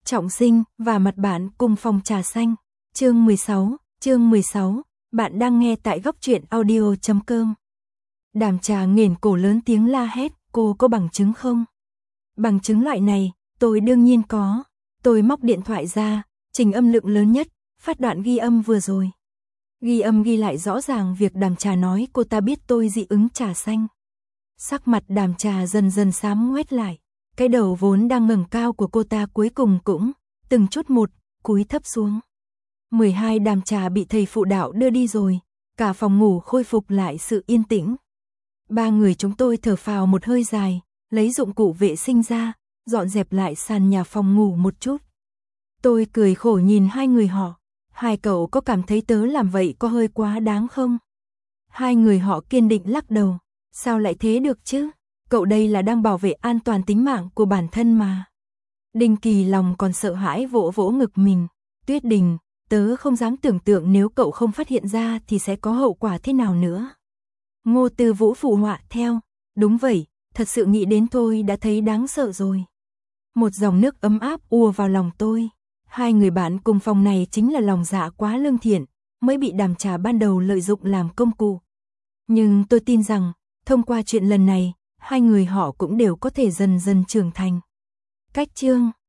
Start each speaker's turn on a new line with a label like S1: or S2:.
S1: Trọng Sinh và mặt bạn cùng phòng trà xanh. Chương 16, bạn đang nghe tại góc truyện audio.com. Đàm Trà nghển cổ lớn tiếng la hét, cô có bằng chứng không? Bằng chứng loại này, tôi đương nhiên có. Tôi móc điện thoại ra, chỉnh âm lượng lớn nhất, phát đoạn ghi âm vừa rồi. Ghi âm ghi lại rõ ràng việc Đàm Trà nói cô ta biết tôi dị ứng trà xanh. Sắc mặt Đàm Trà dần dần xám ngoét lại. Cái đầu vốn đang ngẩng cao của cô ta cuối cùng cũng, từng chút một, cúi thấp xuống. 12 Đàm Trà bị thầy phụ đạo đưa đi rồi, cả phòng ngủ khôi phục lại sự yên tĩnh. Ba người chúng tôi thở phào một hơi dài, lấy dụng cụ vệ sinh ra, dọn dẹp lại sàn nhà phòng ngủ một chút. Tôi cười khổ nhìn hai người họ, hai cậu có cảm thấy tớ làm vậy có hơi quá đáng không? Hai người họ kiên định lắc đầu, sao lại thế được chứ? Cậu đây là đang bảo vệ an toàn tính mạng của bản thân mà. Đinh Kỳ lòng còn sợ hãi vỗ vỗ ngực mình. Tuyết Đình, tớ không dám tưởng tượng nếu cậu không phát hiện ra thì sẽ có hậu quả thế nào nữa. Ngô Tư Vũ phụ họa theo. Đúng vậy, thật sự nghĩ đến thôi đã thấy đáng sợ rồi. Một dòng nước ấm áp ùa vào lòng tôi. Hai người bạn cùng phòng này chính là lòng dạ quá lương thiện, mới bị Đàm Trà ban đầu lợi dụng làm công cụ. Nhưng tôi tin rằng, thông qua chuyện lần này, hai người họ cũng đều có thể dần dần trưởng thành. Cách chương